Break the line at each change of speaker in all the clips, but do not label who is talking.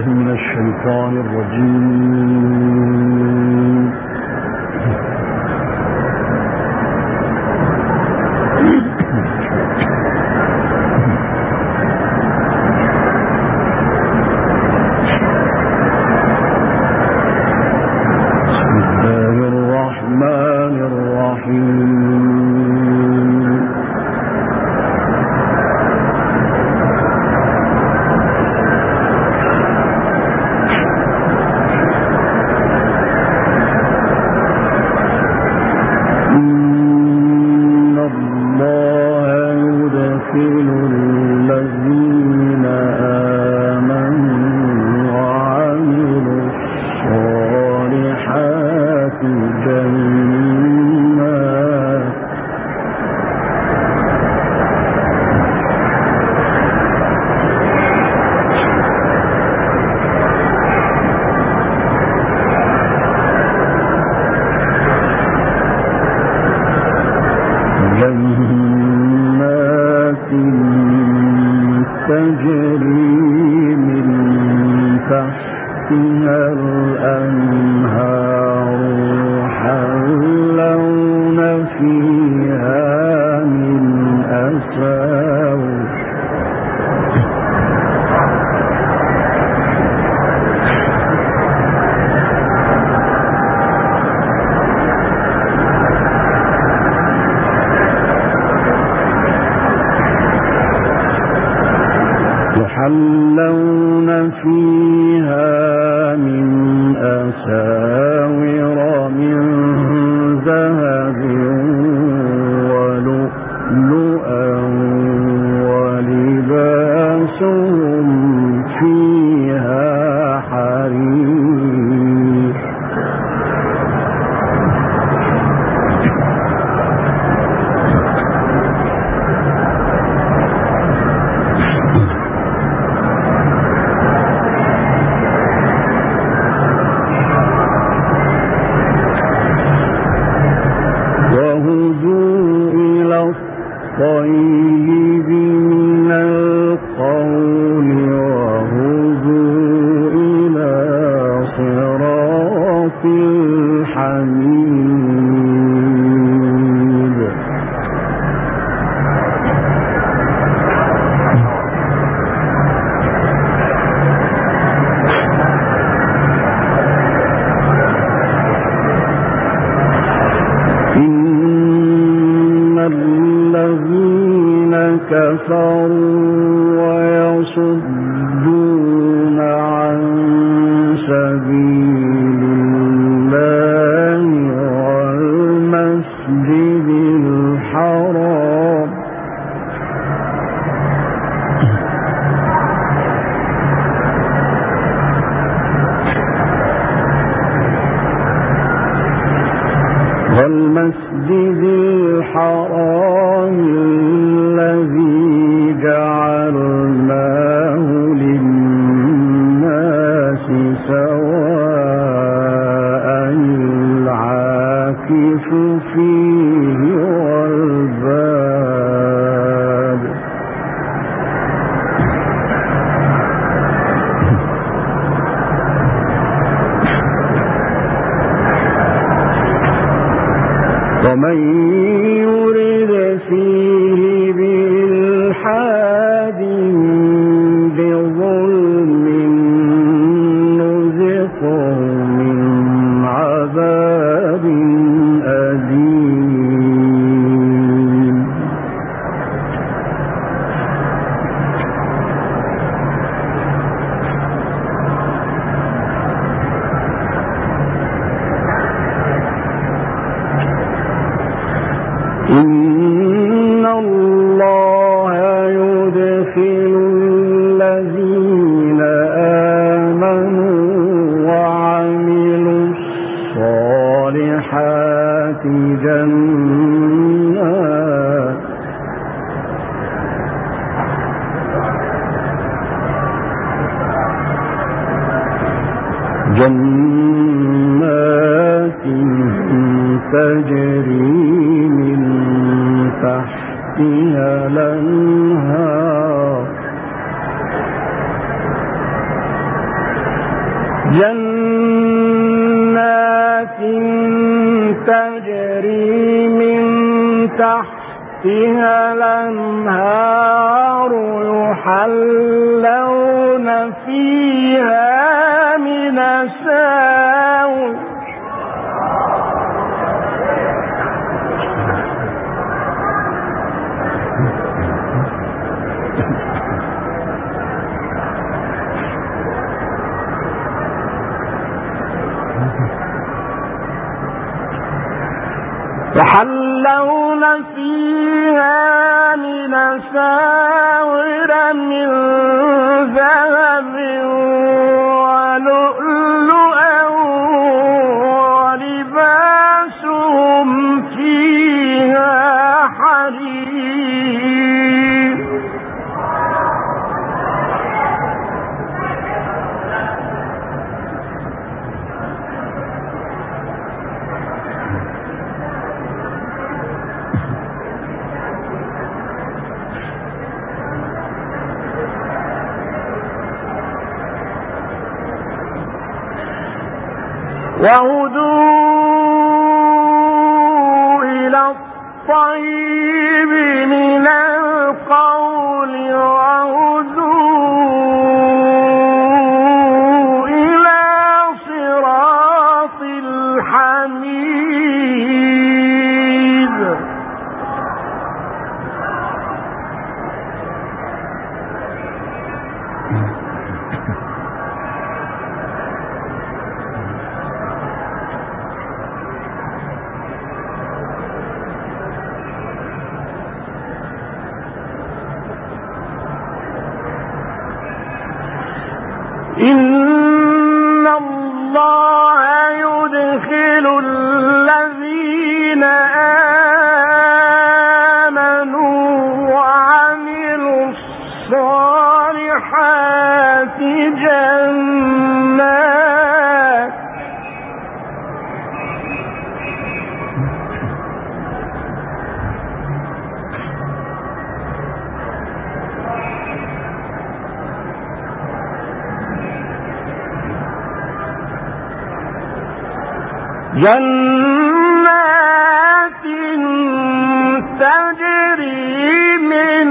بالله من الشيطان الرجيم. بسم الله الرحمن الرحيم. إن الله يدخل الذين آمنوا وعملوا الصالحات جنات تجري من تحتها الأنهار يحلون فيها من أساور من ذهب ولؤلؤا ولباسهم فيها حرير. وهدوا إلى الطيب من القول وهدوا إلى صراط الحميد. إن الذين كفروا ويصدون عن سبيل الله والمسجد الحرام الذي جعلناه للناس سواء العاكف فيه والباد. ومن يرد فيه بإلحاد بظلم نذقه من عذاب أليم. إن الله يدخل الذين آمنوا وعملوا الصالحات جنات تجري من تحتها الأنهار جنات تجري من تحتها الأنهار يحلون فيها من أساور من ذهب ولؤلؤا ولباسهم فيها حرير وهدوا إلى الطيب من القول وهدوا إلى صراط الحميد إن الله يدخل الذين آمنوا وعملوا الصالحات جنات تجري من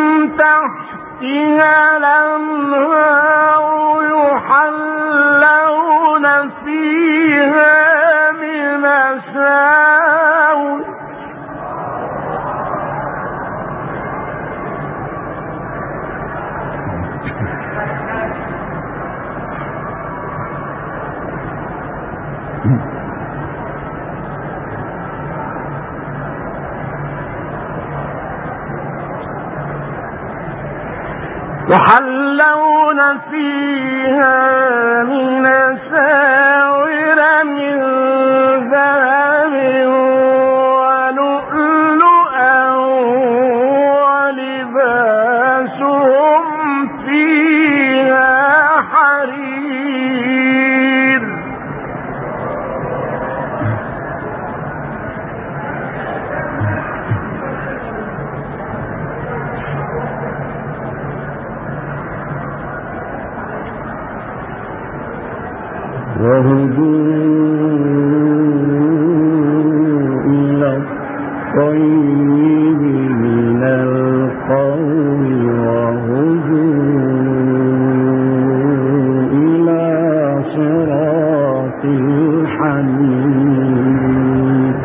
تحتها الأنهار يحلون فيها من أساور يحلون فيها من أساور من ذهب ولؤلؤا ولباسهم فيها حرير وهدوا إلى الطيب من القول وهدوا إلى صراط الحميد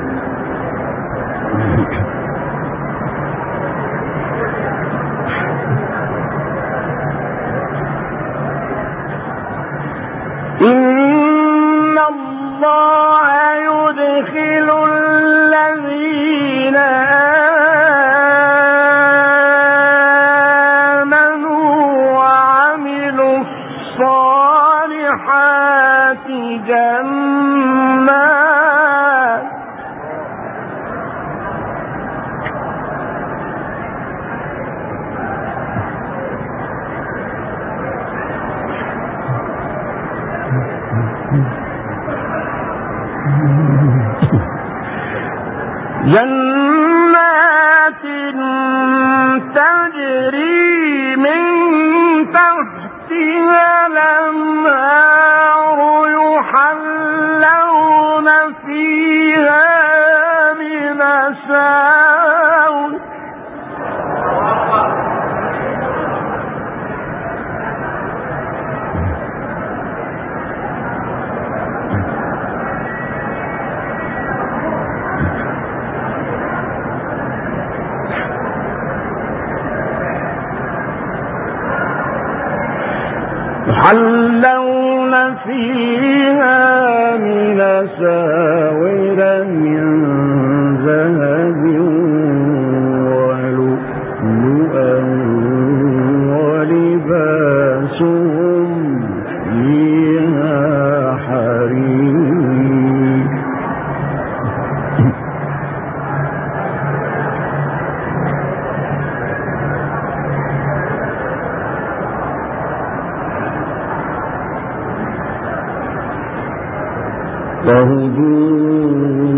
إن الله يدخل الذين آمنوا وعملوا الصالحات جنات تجري من تحتها الأنهار يحلون فيها من أساور من ذهب ولؤلؤا ولباسهم فيها حرير. وهدوا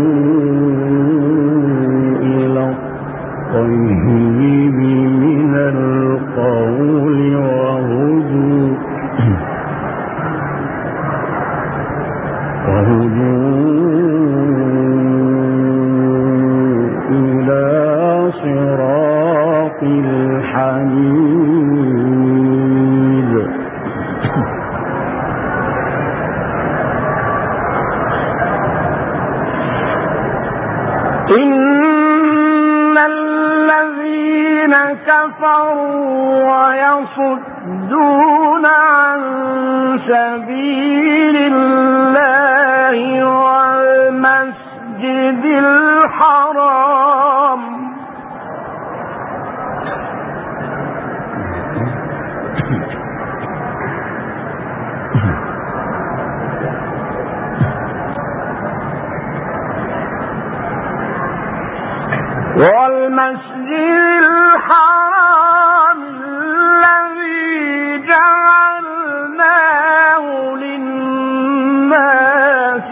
إلى الطيب من القول وهدوا إلى صراط الحميد. إن الذين كفروا ويصدون عن سبيل الله والمسجد الحرام الذي جعلناه للناس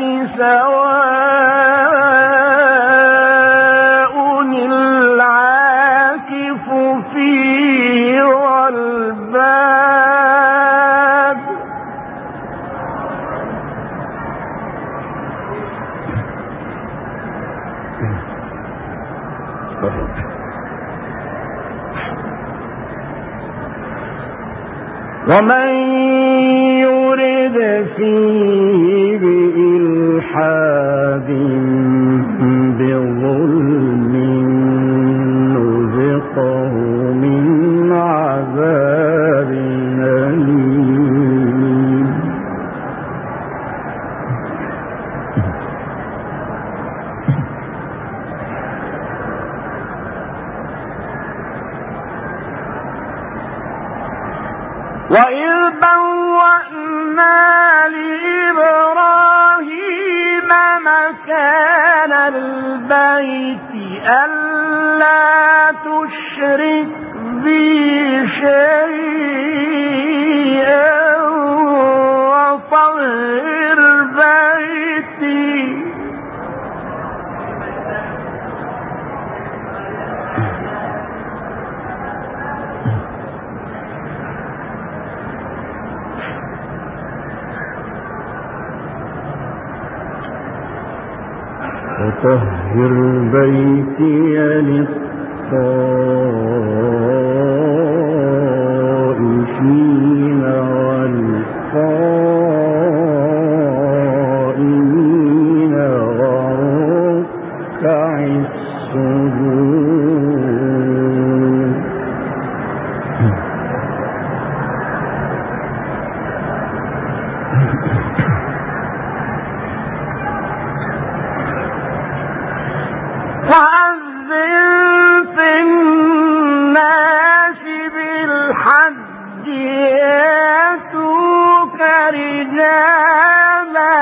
سواء العاكف فيه والباد ومن يرد فيه بإلحاد بظلم نذقه من عذاب أليم. وإذ بوأنا لإبراهيم مكان البيت ألا تشرك بي شيئا وطهر بيتي للطائفين والقائمين وركع السجود. وأذن في الناس بالحج يأتوك رجالا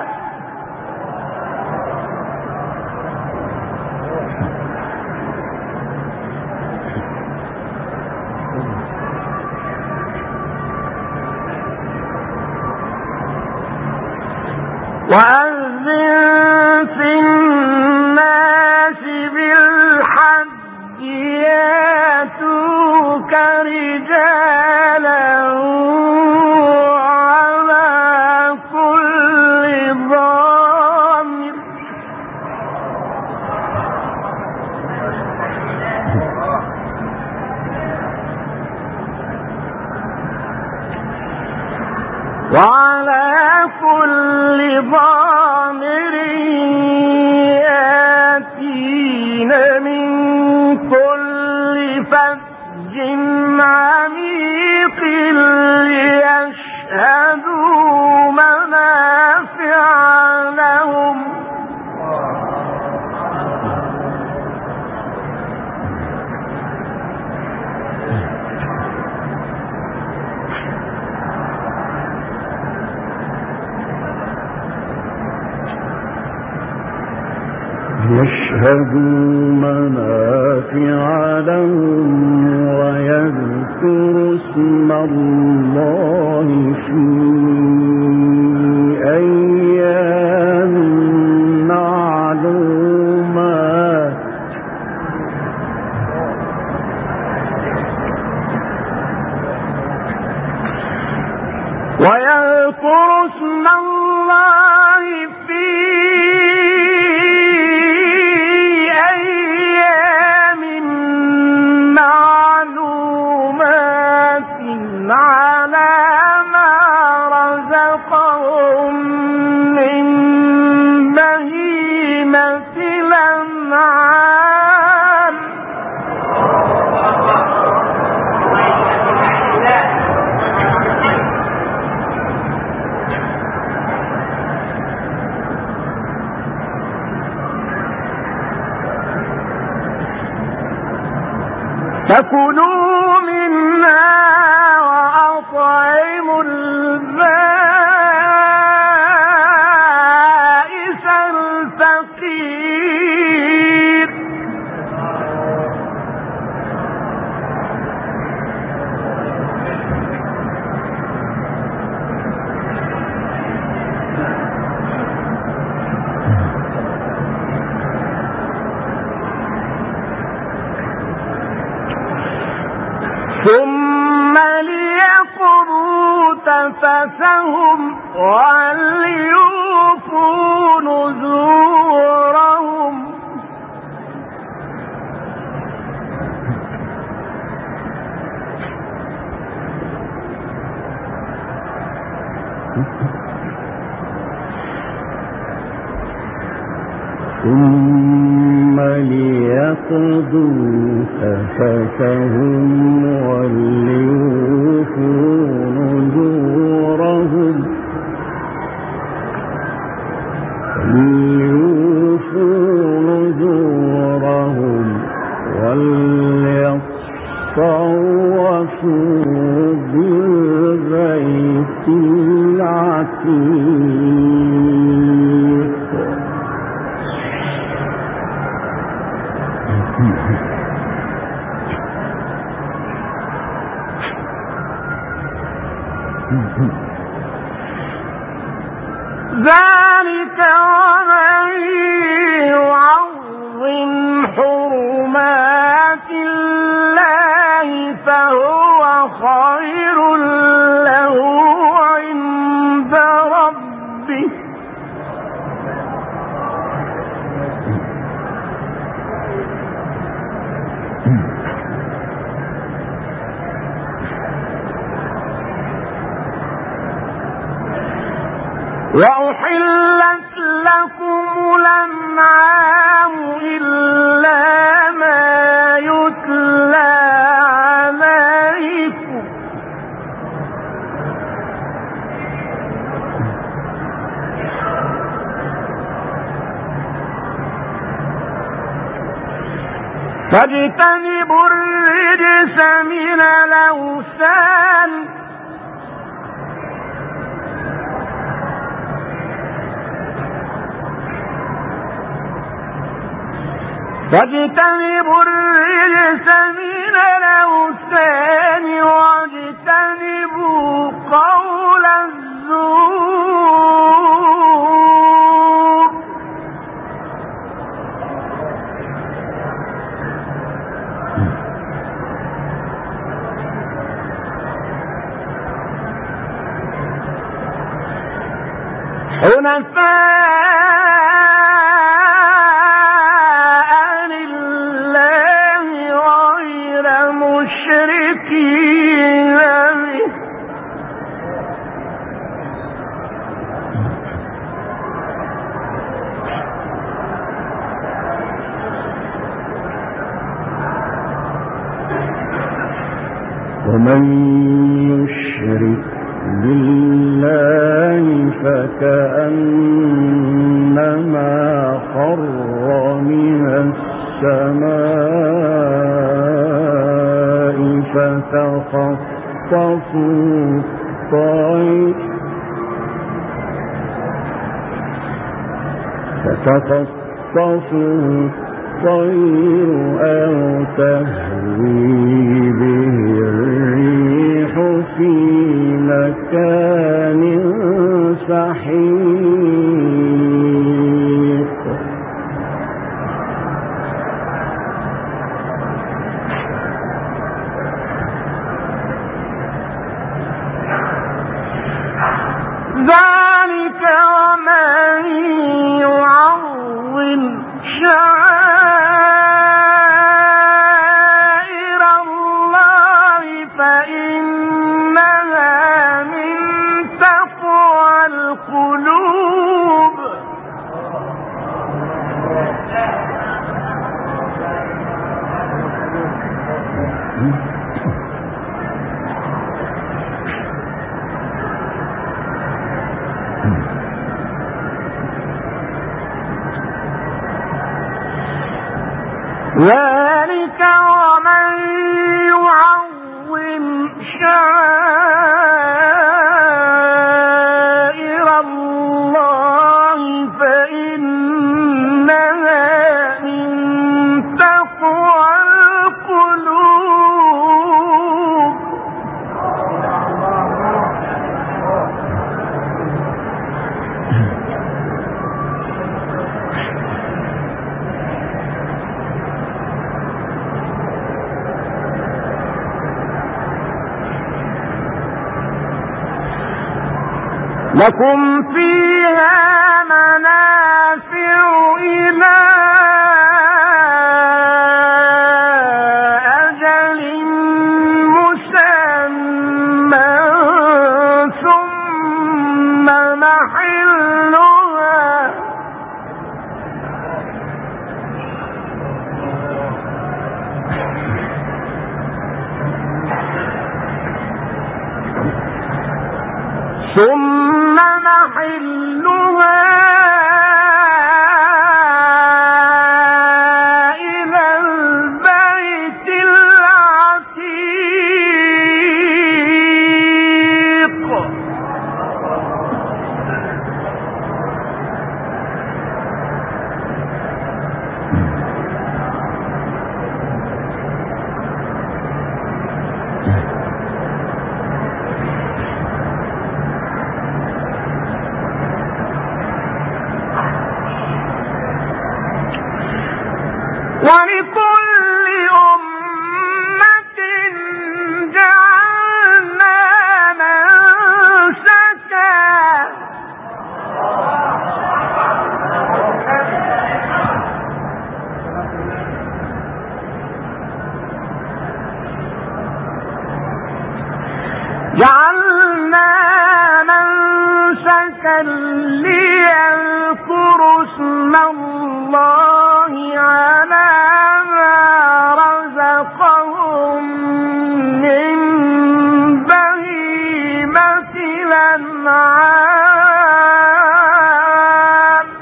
وعلى كل ضامر يأتين من كل فج عميق ليشهدوا
ليشهدوا منافع لهم ويذكروا اسم الله في أيام معلومات
ويذكروا اسم الله في أيام معلومات على ما رزقهم من بهيمة الأنعام فكلوا منها وأطعموا البائس الفقير ثم ليقضوا تفثهم وليوفوا نذورهم
ثم ليقضوا تفثهم وليوفوا نذورهم وليطوفوا بالبيت العتيق
ذلك ومن يعظم حرمات الله فهو خير له عند ربه وأحلت لكم الأنعام إلا ما يتلى عليكم فاجتنبوا الرجس من الأوثان واجتنبوا قول الزور حنفاء لله غير مشركين به
ومن يشرك بالله فكأنما خر من السماء فتخطفه تصل الطير أو تهوي به الريح في مكان سحيق
ذلك ومن يعظم شعائر الله فإنها من تقوى القلوب ذلك ومن يعظم شعائر الله فإنها من تقوى القلوب لكم فيها منافع إلى أجل مسمى ثم محلها إلى البيت العتيق ولكل أمة جعلنا منسكا ليذكروا اسم الله على ما رزقهم من بهيمة الأنعام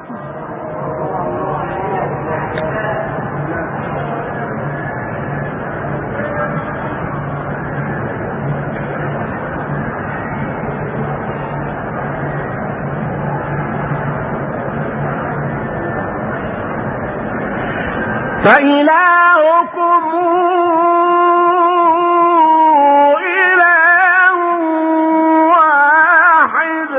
فإلهكم إله واحد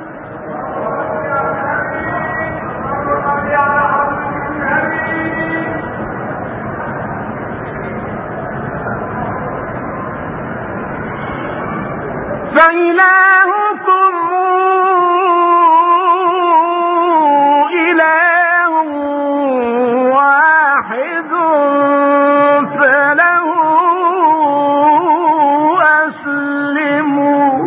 فله أسلموا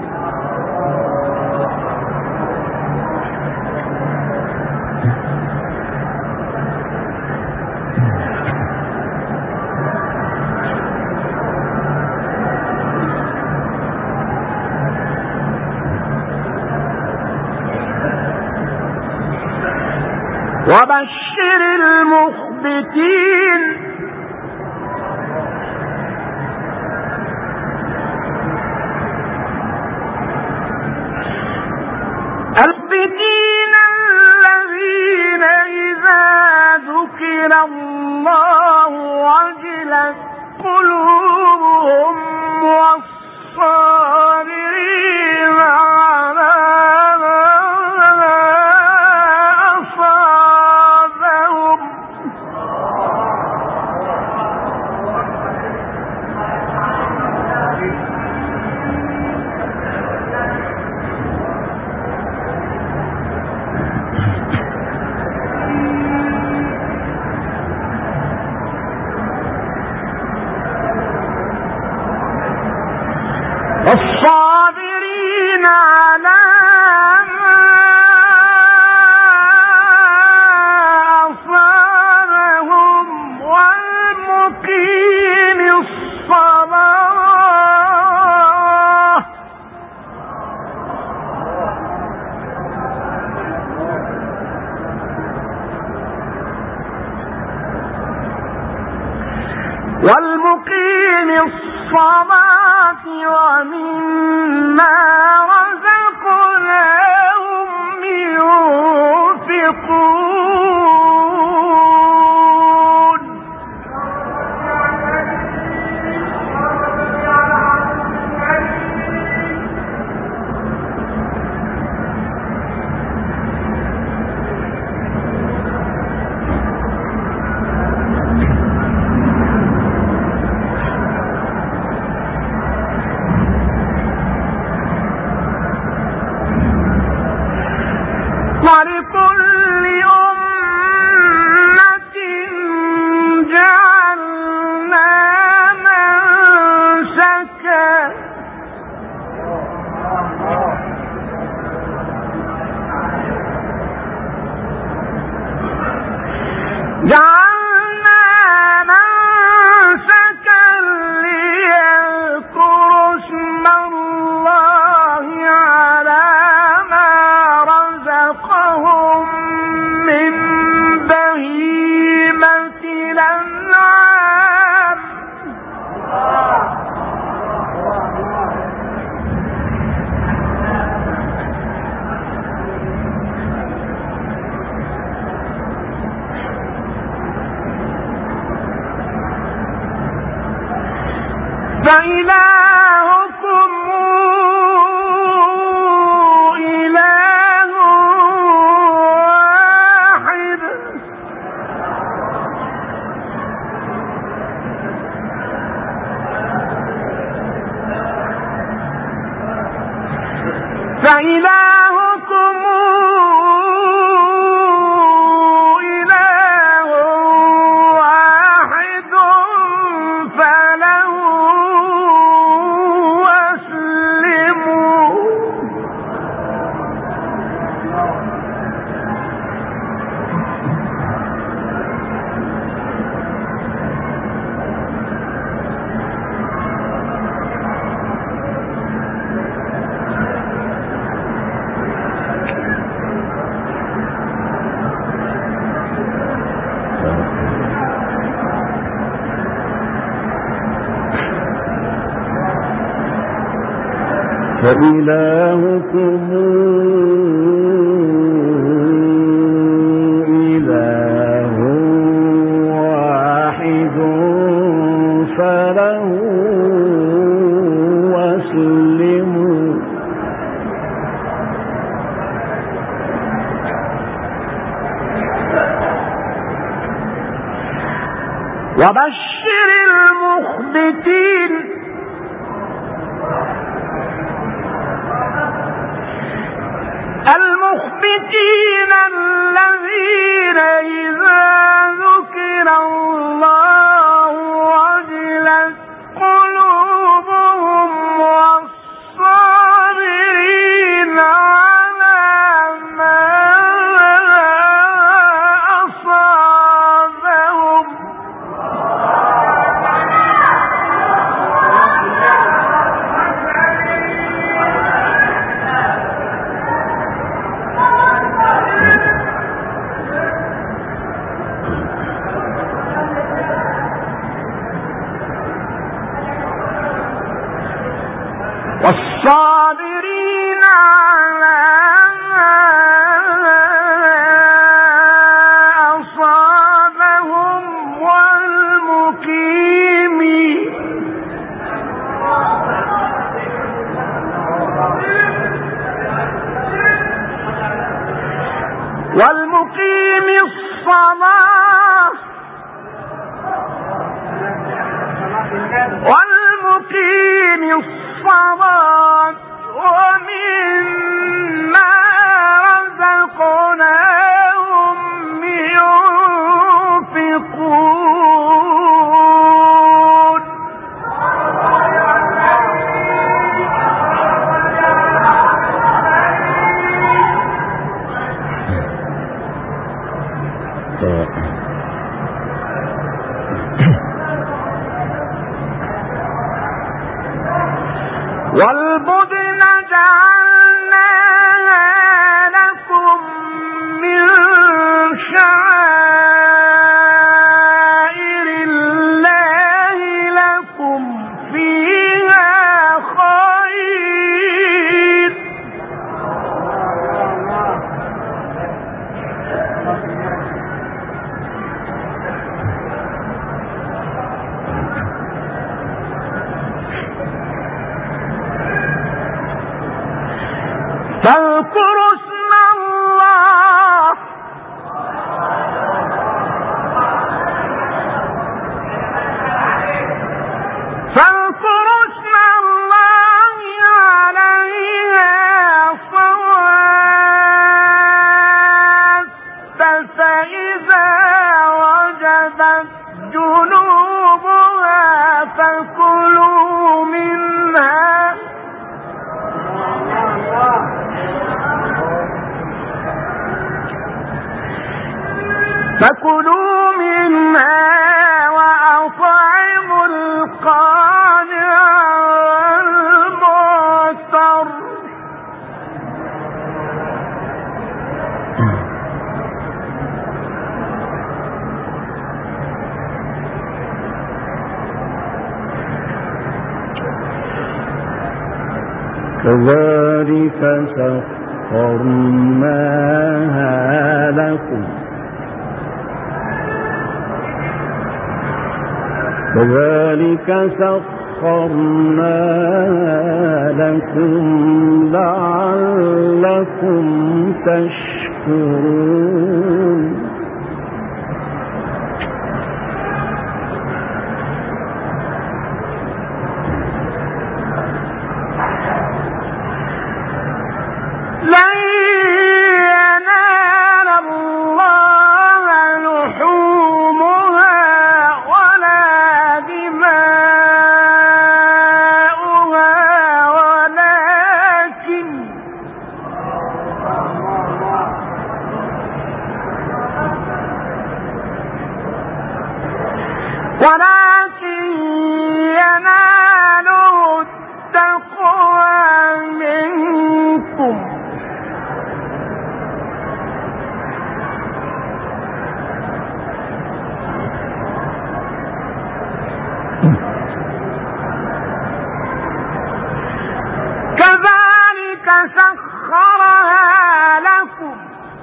وبشر المخبتين الذين إذا الصلاة ومما رزقناهم ينفقون ولكل أمة جعلنا منسكا ليذكروا اسم الله على ما رزقهم من بهيمة الأنعام فإلهكم إله واحد فله أسلموا
فإلهكم إله واحد فله أسلموا
وبشر المخبتين الذين إذا ذكر الله وجلت قلوبهم والصابرين على ما أصابهم والصابرين على ما أصابهم والمقيم الصلاة ومما رزقناهم ينفقون والله فاذكروا اسم الله عليها صواف فإذا وجبت جنوبها فكلوا منها وأطعموا القانع والمعتر
كذلك سخرناها لكم لعلكم تشكرون
لن ينال الله لحومها ولا دماؤها ولكن يناله التقوى منكم كذلك سخرها لكم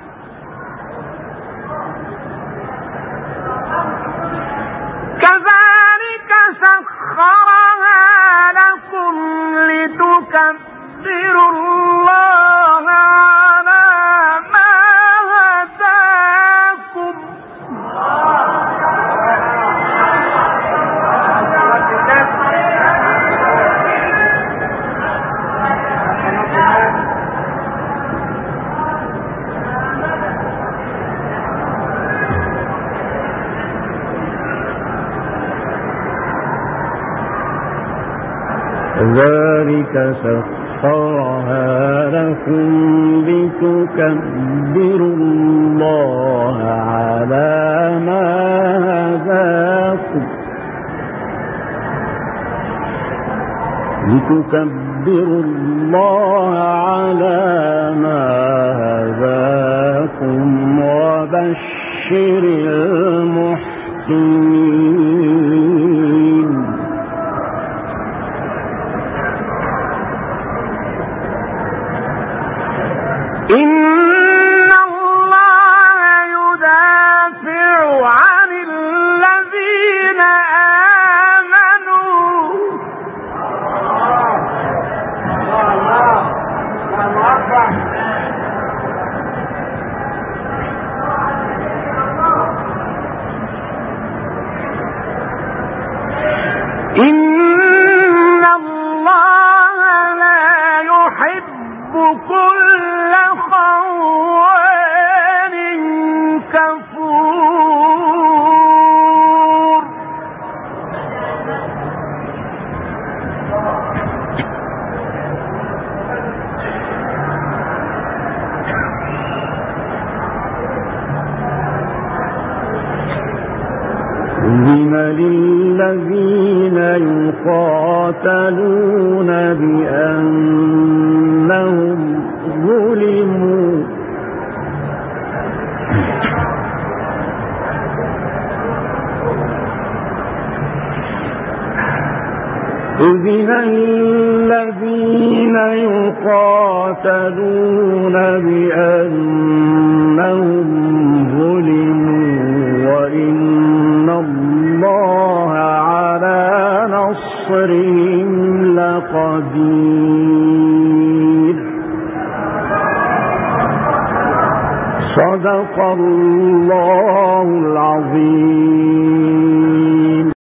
لتكبروا الله على ما هداكم
كذلك سخرها لكم لتكبروا الله على ما هداكم وبشر المحسنين
إن الله يدافع عن الذين آمنوا إن الله لا يحب كل خوان كفور
أذن للذين يقاتلون بأنهم ظلموا أذن الذين يقاتلون بأنهم ظلموا وإن الله على نصرهم لقدير صدق الله العظيم.